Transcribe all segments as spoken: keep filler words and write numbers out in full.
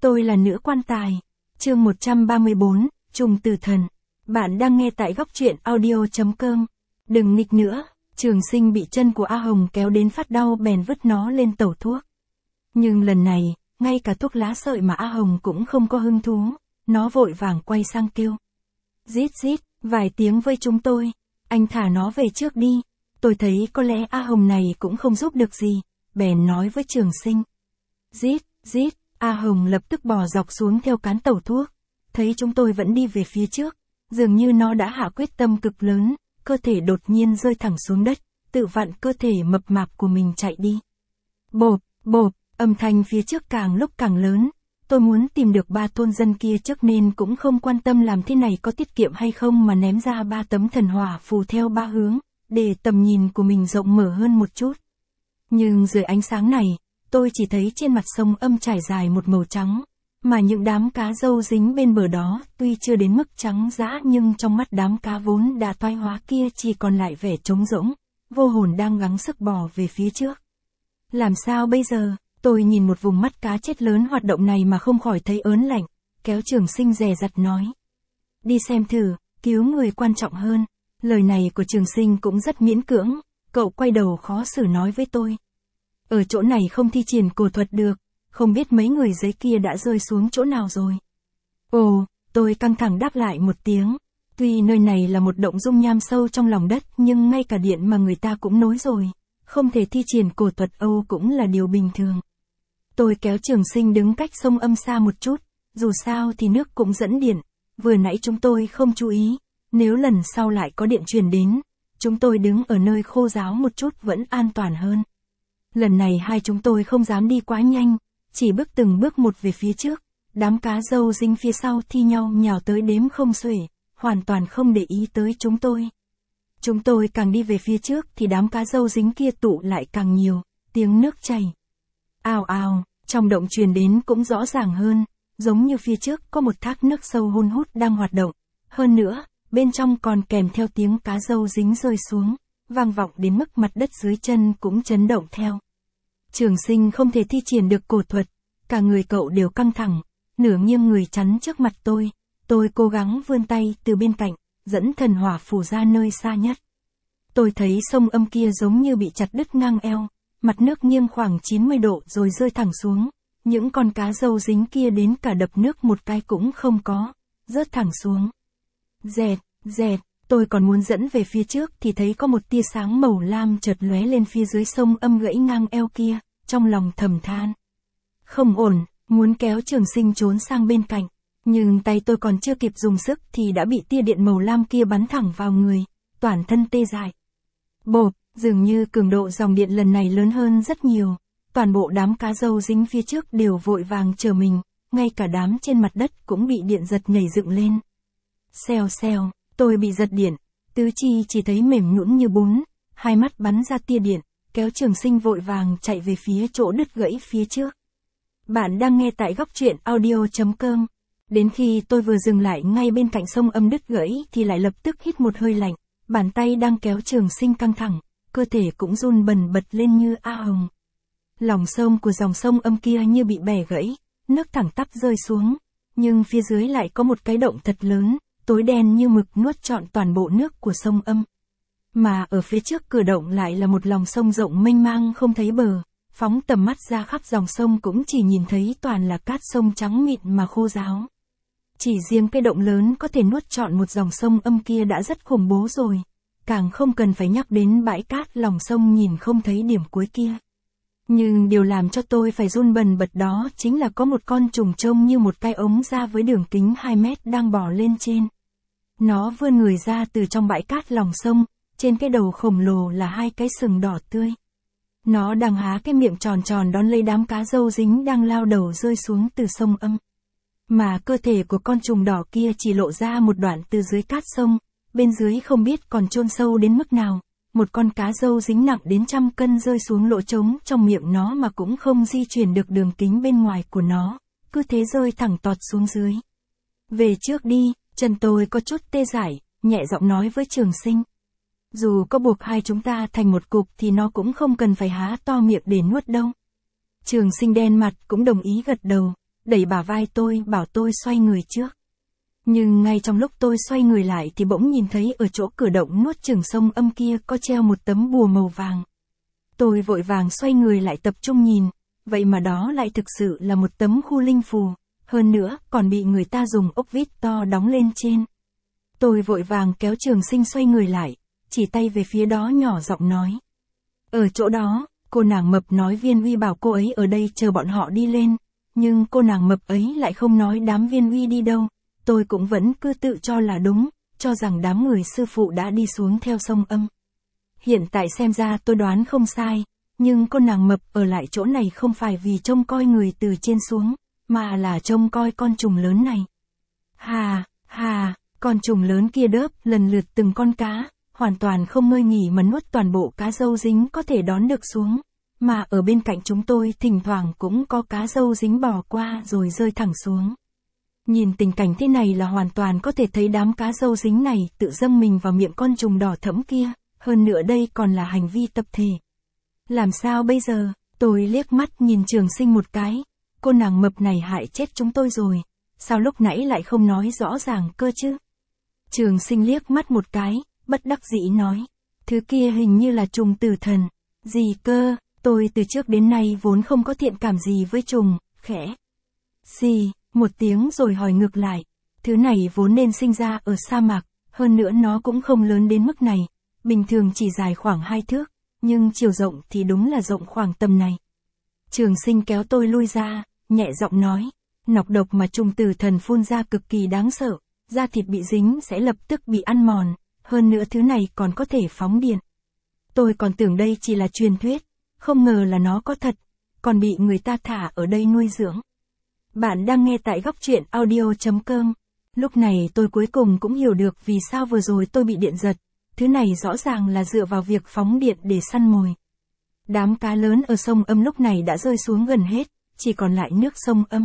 Tôi là nữ quan tài. Chương một trăm ba mươi bốn, Trùng Tử Thần. Bạn đang nghe tại góc truyện audio chấm com. Đừng nghịch nữa, Trường Sinh bị chân của A Hồng kéo đến phát đau bèn vứt nó lên tẩu thuốc. Nhưng lần này, ngay cả thuốc lá sợi mà A Hồng cũng không có hứng thú, nó vội vàng quay sang kêu. Rít rít, vài tiếng với chúng tôi, anh thả nó về trước đi. Tôi thấy có lẽ A Hồng này cũng không giúp được gì, bèn nói với Trường Sinh. Rít, rít, A Hồng lập tức bò dọc xuống theo cán tẩu thuốc, thấy chúng tôi vẫn đi về phía trước, dường như nó đã hạ quyết tâm cực lớn, cơ thể đột nhiên rơi thẳng xuống đất, tự vặn cơ thể mập mạp của mình chạy đi. Bộp, bộp, âm thanh phía trước càng lúc càng lớn, tôi muốn tìm được ba thôn dân kia trước nên cũng không quan tâm làm thế này có tiết kiệm hay không mà ném ra ba tấm thần hỏa phù theo ba hướng, để tầm nhìn của mình rộng mở hơn một chút. Nhưng dưới ánh sáng này, tôi chỉ thấy trên mặt sông âm trải dài một màu trắng, mà những đám cá râu dính bên bờ đó tuy chưa đến mức trắng dã nhưng trong mắt đám cá vốn đã toái hóa kia chỉ còn lại vẻ trống rỗng, vô hồn đang gắng sức bò về phía trước. Làm sao bây giờ? Tôi nhìn một vùng mắt cá chết lớn hoạt động này mà không khỏi thấy ớn lạnh, kéo Trường Sinh dè dặt nói. Đi xem thử, cứu người quan trọng hơn. Lời này của Trường Sinh cũng rất miễn cưỡng, cậu quay đầu khó xử nói với tôi. Ở chỗ này không thi triển cổ thuật được, không biết mấy người giấy kia đã rơi xuống chỗ nào rồi. Ồ, tôi căng thẳng đáp lại một tiếng. Tuy nơi này là một động dung nham sâu trong lòng đất nhưng ngay cả điện mà người ta cũng nối rồi. Không thể thi triển cổ thuật Âu cũng là điều bình thường. Tôi kéo Trường Sinh đứng cách sông âm xa một chút, dù sao thì nước cũng dẫn điện, vừa nãy chúng tôi không chú ý, nếu lần sau lại có điện truyền đến, chúng tôi đứng ở nơi khô ráo một chút vẫn an toàn hơn. Lần này hai chúng tôi không dám đi quá nhanh, chỉ bước từng bước một về phía trước, đám cá râu dính phía sau thi nhau nhào tới đếm không xuể, hoàn toàn không để ý tới chúng tôi. Chúng tôi càng đi về phía trước thì đám cá râu dính kia tụ lại càng nhiều, tiếng nước chảy. Ào ào, trong động truyền đến cũng rõ ràng hơn, giống như phía trước có một thác nước sâu hun hút đang hoạt động. Hơn nữa, bên trong còn kèm theo tiếng cá râu dính rơi xuống, vang vọng đến mức mặt đất dưới chân cũng chấn động theo. Trường Sinh không thể thi triển được cổ thuật, cả người cậu đều căng thẳng, nửa nghiêng người chắn trước mặt tôi, tôi cố gắng vươn tay từ bên cạnh, dẫn thần hỏa phù ra nơi xa nhất. Tôi thấy sông âm kia giống như bị chặt đứt ngang eo, mặt nước nghiêng khoảng chín mươi độ rồi rơi thẳng xuống, những con cá râu dính kia đến cả đập nước một cái cũng không có, rớt thẳng xuống. Dẹt, dẹt, tôi còn muốn dẫn về phía trước thì thấy có một tia sáng màu lam chợt lóe lên phía dưới sông âm gãy ngang eo kia, trong lòng thầm than. Không ổn, muốn kéo Trường Sinh trốn sang bên cạnh, nhưng tay tôi còn chưa kịp dùng sức thì đã bị tia điện màu lam kia bắn thẳng vào người, toàn thân tê dại. Bộp, dường như cường độ dòng điện lần này lớn hơn rất nhiều, toàn bộ đám cá râu dính phía trước đều vội vàng chờ mình, ngay cả đám trên mặt đất cũng bị điện giật nhảy dựng lên. Xèo xèo, tôi bị giật điện, tứ chi chỉ thấy mềm nhũn như bún, hai mắt bắn ra tia điện, kéo Trường Sinh vội vàng chạy về phía chỗ đứt gãy phía trước. Bạn đang nghe tại góc truyện audio chấm com. Đến khi tôi vừa dừng lại ngay bên cạnh sông âm đứt gãy thì lại lập tức hít một hơi lạnh, bàn tay đang kéo Trường Sinh căng thẳng, cơ thể cũng run bần bật lên như A Hồng. Lòng sông của dòng sông âm kia như bị bẻ gãy, nước thẳng tắp rơi xuống, nhưng phía dưới lại có một cái động thật lớn, tối đen như mực nuốt trọn toàn bộ nước của sông âm. Mà ở phía trước cửa động lại là một lòng sông rộng mênh mang không thấy bờ, phóng tầm mắt ra khắp dòng sông cũng chỉ nhìn thấy toàn là cát sông trắng mịn mà khô ráo. Chỉ riêng cái động lớn có thể nuốt trọn một dòng sông âm kia đã rất khủng bố rồi, càng không cần phải nhắc đến bãi cát lòng sông nhìn không thấy điểm cuối kia. Nhưng điều làm cho tôi phải run bần bật đó chính là có một con trùng trông như một cái ống ra với đường kính hai mét đang bò lên trên. Nó vươn người ra từ trong bãi cát lòng sông, trên cái đầu khổng lồ là hai cái sừng đỏ tươi. Nó đang há cái miệng tròn tròn đón lấy đám cá râu dính đang lao đầu rơi xuống từ sông âm. Mà cơ thể của con trùng đỏ kia chỉ lộ ra một đoạn từ dưới cát sông, bên dưới không biết còn chôn sâu đến mức nào. Một con cá râu dính nặng đến trăm cân rơi xuống lỗ trống trong miệng nó mà cũng không di chuyển được đường kính bên ngoài của nó, cứ thế rơi thẳng tọt xuống dưới. Về trước đi, chân tôi có chút tê dại, nhẹ giọng nói với Trường Sinh. Dù có buộc hai chúng ta thành một cục thì nó cũng không cần phải há to miệng để nuốt đâu. Trường Sinh đen mặt cũng đồng ý gật đầu, đẩy bả vai tôi bảo tôi xoay người trước. Nhưng ngay trong lúc tôi xoay người lại thì bỗng nhìn thấy ở chỗ cửa động nuốt chửng sông âm kia có treo một tấm bùa màu vàng. Tôi vội vàng xoay người lại tập trung nhìn, vậy mà đó lại thực sự là một tấm khu linh phù, hơn nữa còn bị người ta dùng ốc vít to đóng lên trên. Tôi vội vàng kéo Trường Sinh xoay người lại, chỉ tay về phía đó nhỏ giọng nói. Ở chỗ đó, cô nàng mập nói Viên Uy bảo cô ấy ở đây chờ bọn họ đi lên, nhưng cô nàng mập ấy lại không nói đám Viên Uy đi đâu. Tôi cũng vẫn cứ tự cho là đúng, cho rằng đám người sư phụ đã đi xuống theo sông âm. Hiện tại xem ra tôi đoán không sai, nhưng cô nàng mập ở lại chỗ này không phải vì trông coi người từ trên xuống, mà là trông coi con trùng lớn này. Hà, hà, con trùng lớn kia đớp lần lượt từng con cá, hoàn toàn không ngơi nghỉ mà nuốt toàn bộ cá râu dính có thể đón được xuống, mà ở bên cạnh chúng tôi thỉnh thoảng cũng có cá râu dính bò qua rồi rơi thẳng xuống. Nhìn tình cảnh thế này là hoàn toàn có thể thấy đám cá râu dính này tự dâng mình vào miệng con trùng đỏ thẫm kia, hơn nữa đây còn là hành vi tập thể. Làm sao bây giờ? Tôi liếc mắt nhìn Trường Sinh một cái, cô nàng mập này hại chết chúng tôi rồi, sao lúc nãy lại không nói rõ ràng cơ chứ? Trường Sinh liếc mắt một cái, bất đắc dĩ nói, thứ kia hình như là trùng tử thần. Gì cơ? Tôi từ trước đến nay vốn không có thiện cảm gì với trùng, khẽ xì một tiếng rồi hỏi ngược lại, thứ này vốn nên sinh ra ở sa mạc, hơn nữa nó cũng không lớn đến mức này, bình thường chỉ dài khoảng hai thước, nhưng chiều rộng thì đúng là rộng khoảng tầm này. Trường Sinh kéo tôi lui ra, nhẹ giọng nói, nọc độc mà trùng tử thần phun ra cực kỳ đáng sợ, da thịt bị dính sẽ lập tức bị ăn mòn, hơn nữa thứ này còn có thể phóng điện. Tôi còn tưởng đây chỉ là truyền thuyết, không ngờ là nó có thật, còn bị người ta thả ở đây nuôi dưỡng. Bạn đang nghe tại góc truyện audio chấm com. Lúc này tôi cuối cùng cũng hiểu được vì sao vừa rồi tôi bị điện giật, thứ này rõ ràng là dựa vào việc phóng điện để săn mồi. Đám cá lớn ở sông âm lúc này đã rơi xuống gần hết, chỉ còn lại nước sông âm.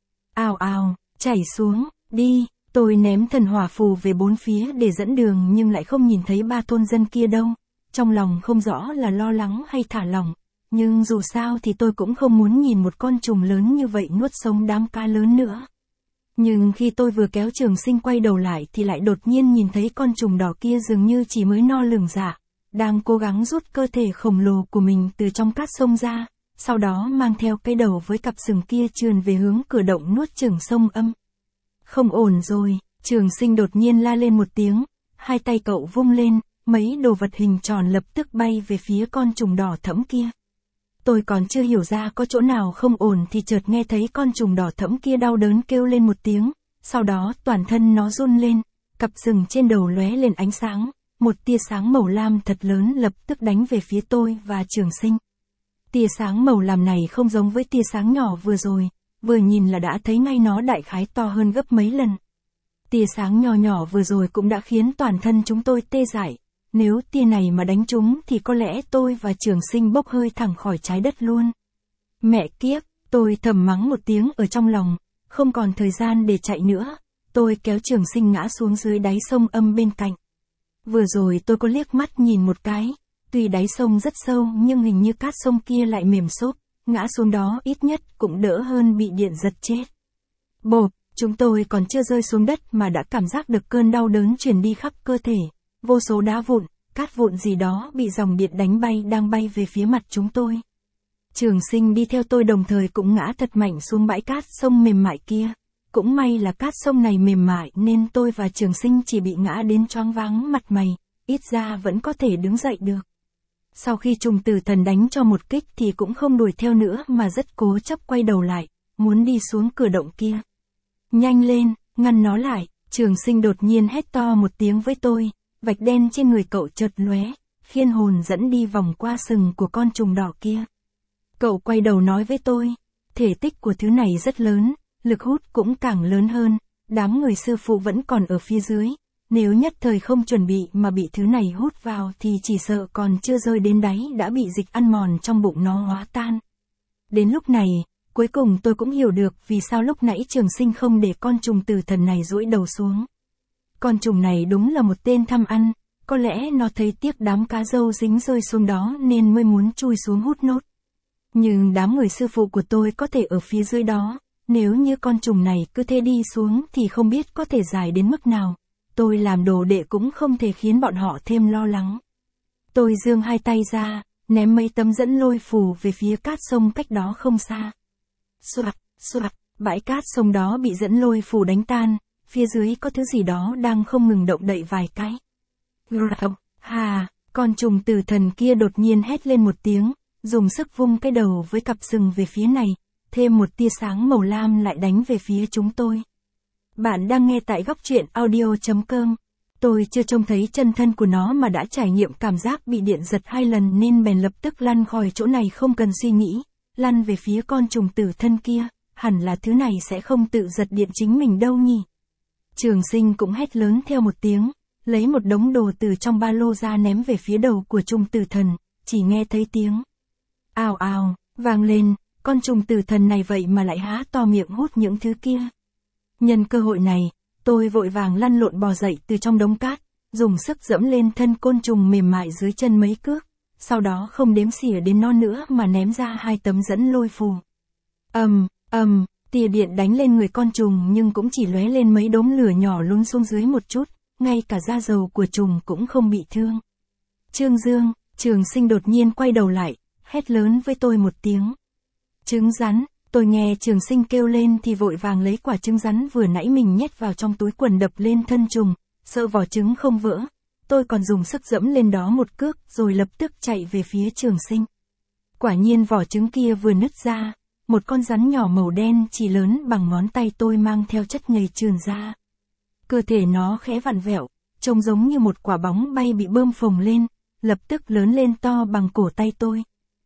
Ào ào, chảy xuống, đi, tôi ném thần hỏa phù về bốn phía để dẫn đường nhưng lại không nhìn thấy ba thôn dân kia đâu, trong lòng không rõ là lo lắng hay thả lỏng. Nhưng dù sao thì tôi cũng không muốn nhìn một con trùng lớn như vậy nuốt sống đám cá lớn nữa. Nhưng khi tôi vừa kéo Trường Sinh quay đầu lại thì lại đột nhiên nhìn thấy con trùng đỏ kia dường như chỉ mới no lường dạ, đang cố gắng rút cơ thể khổng lồ của mình từ trong cát sông ra, sau đó mang theo cái đầu với cặp sừng kia trườn về hướng cửa động nuốt chửng sông âm. Không ổn rồi, Trường Sinh đột nhiên la lên một tiếng, hai tay cậu vung lên, mấy đồ vật hình tròn lập tức bay về phía con trùng đỏ thẫm kia. Tôi còn chưa hiểu ra có chỗ nào không ổn thì chợt nghe thấy con trùng đỏ thẫm kia đau đớn kêu lên một tiếng, sau đó toàn thân nó run lên, cặp sừng trên đầu lóe lên ánh sáng, một tia sáng màu lam thật lớn lập tức đánh về phía tôi và Trường Sinh. Tia sáng màu lam này không giống với tia sáng nhỏ vừa rồi, vừa nhìn là đã thấy ngay nó đại khái to hơn gấp mấy lần. Tia sáng nhỏ nhỏ vừa rồi cũng đã khiến toàn thân chúng tôi tê dại. Nếu tia này mà đánh trúng thì có lẽ tôi và Trường Sinh bốc hơi thẳng khỏi trái đất luôn. Mẹ kiếp, tôi thầm mắng một tiếng ở trong lòng, không còn thời gian để chạy nữa. Tôi kéo Trường Sinh ngã xuống dưới đáy sông âm bên cạnh. Vừa rồi tôi có liếc mắt nhìn một cái, tuy đáy sông rất sâu nhưng hình như cát sông kia lại mềm xốp, ngã xuống đó ít nhất cũng đỡ hơn bị điện giật chết. Bộp, chúng tôi còn chưa rơi xuống đất mà đã cảm giác được cơn đau đớn truyền đi khắp cơ thể. Vô số đá vụn, cát vụn gì đó bị dòng điện đánh bay đang bay về phía mặt chúng tôi. Trường Sinh đi theo tôi đồng thời cũng ngã thật mạnh xuống bãi cát sông mềm mại kia. Cũng may là cát sông này mềm mại nên tôi và Trường Sinh chỉ bị ngã đến choáng váng mặt mày, ít ra vẫn có thể đứng dậy được. Sau khi trùng tử thần đánh cho một kích thì cũng không đuổi theo nữa mà rất cố chấp quay đầu lại, muốn đi xuống cửa động kia. Nhanh lên, ngăn nó lại, Trường Sinh đột nhiên hét to một tiếng với tôi. Vạch đen trên người cậu chợt lóe, khiên hồn dẫn đi vòng qua sừng của con trùng đỏ kia. Cậu quay đầu nói với tôi, thể tích của thứ này rất lớn, lực hút cũng càng lớn hơn, đám người sư phụ vẫn còn ở phía dưới, nếu nhất thời không chuẩn bị mà bị thứ này hút vào thì chỉ sợ còn chưa rơi đến đáy đã bị dịch ăn mòn trong bụng nó hóa tan. Đến lúc này, cuối cùng tôi cũng hiểu được vì sao lúc nãy Trường Sinh không để con trùng tử thần này duỗi đầu xuống. Con trùng này đúng là một tên tham ăn, có lẽ nó thấy tiếc đám cá râu dính rơi xuống đó nên mới muốn chui xuống hút nốt. Nhưng đám người sư phụ của tôi có thể ở phía dưới đó, nếu như con trùng này cứ thế đi xuống thì không biết có thể dài đến mức nào. Tôi làm đồ đệ cũng không thể khiến bọn họ thêm lo lắng. Tôi giương hai tay ra, ném mấy tấm dẫn lôi phù về phía cát sông cách đó không xa. Xoạt, xoạt, bãi cát sông đó bị dẫn lôi phù đánh tan, phía dưới có thứ gì đó đang không ngừng động đậy vài cái. Rào, hà, con trùng tử thần kia đột nhiên hét lên một tiếng, dùng sức vung cái đầu với cặp sừng về phía này, thêm một tia sáng màu lam lại đánh về phía chúng tôi. Bạn đang nghe tại góc truyện audio chấm com. Tôi chưa trông thấy chân thân của nó mà đã trải nghiệm cảm giác bị điện giật hai lần nên bèn lập tức lăn khỏi chỗ này không cần suy nghĩ, lăn về phía con trùng tử thân kia, hẳn là thứ này sẽ không tự giật điện chính mình đâu nhỉ. Trường Sinh cũng hét lớn theo một tiếng, lấy một đống đồ từ trong ba lô ra ném về phía đầu của trùng tử thần, chỉ nghe thấy tiếng ào ào, vang lên, con trùng tử thần này vậy mà lại há to miệng hút những thứ kia. Nhân cơ hội này, tôi vội vàng lăn lộn bò dậy từ trong đống cát, dùng sức dẫm lên thân côn trùng mềm mại dưới chân mấy cước, sau đó không đếm xỉa đến nó nữa mà ném ra hai tấm dẫn lôi phù. Ầm, ầm, tia điện đánh lên người con trùng nhưng cũng chỉ lóe lên mấy đốm lửa nhỏ lún xuống dưới một chút, ngay cả da dầu của trùng cũng không bị thương. Trương Dương, Trường Sinh đột nhiên quay đầu lại, hét lớn với tôi một tiếng. Trứng rắn. Tôi nghe Trường Sinh kêu lên thì vội vàng lấy quả trứng rắn vừa nãy mình nhét vào trong túi quần đập lên thân trùng, sợ vỏ trứng không vỡ. Tôi còn dùng sức dẫm lên đó một cước rồi lập tức chạy về phía Trường Sinh. Quả nhiên vỏ trứng kia vừa nứt ra, một con rắn nhỏ màu đen chỉ lớn bằng ngón tay tôi mang theo chất nhầy trườn ra. Cơ thể nó khẽ vặn vẹo, trông giống như một quả bóng bay bị bơm phồng lên, lập tức lớn lên to bằng cổ tay tôi.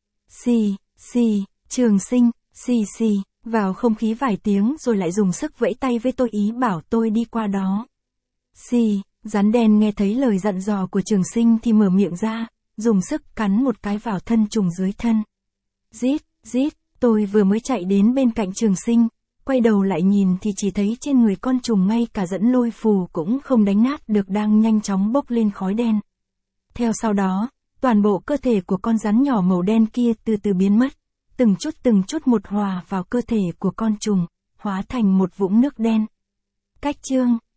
Xì, xì, Trường Sinh. Xì xì, vào không khí vài tiếng rồi lại dùng sức vẫy tay với tôi ý bảo tôi đi qua đó. Xì, rắn đen nghe thấy lời dặn dò của Trường Sinh thì mở miệng ra, dùng sức cắn một cái vào thân trùng dưới thân. Rít, rít, tôi vừa mới chạy đến bên cạnh Trường Sinh, quay đầu lại nhìn thì chỉ thấy trên người con trùng ngay cả dẫn lôi phù cũng không đánh nát được đang nhanh chóng bốc lên khói đen. Theo sau đó, toàn bộ cơ thể của con rắn nhỏ màu đen kia từ từ biến mất. Từng chút từng chút một hòa vào cơ thể của con trùng, hóa thành một vũng nước đen. Cách chương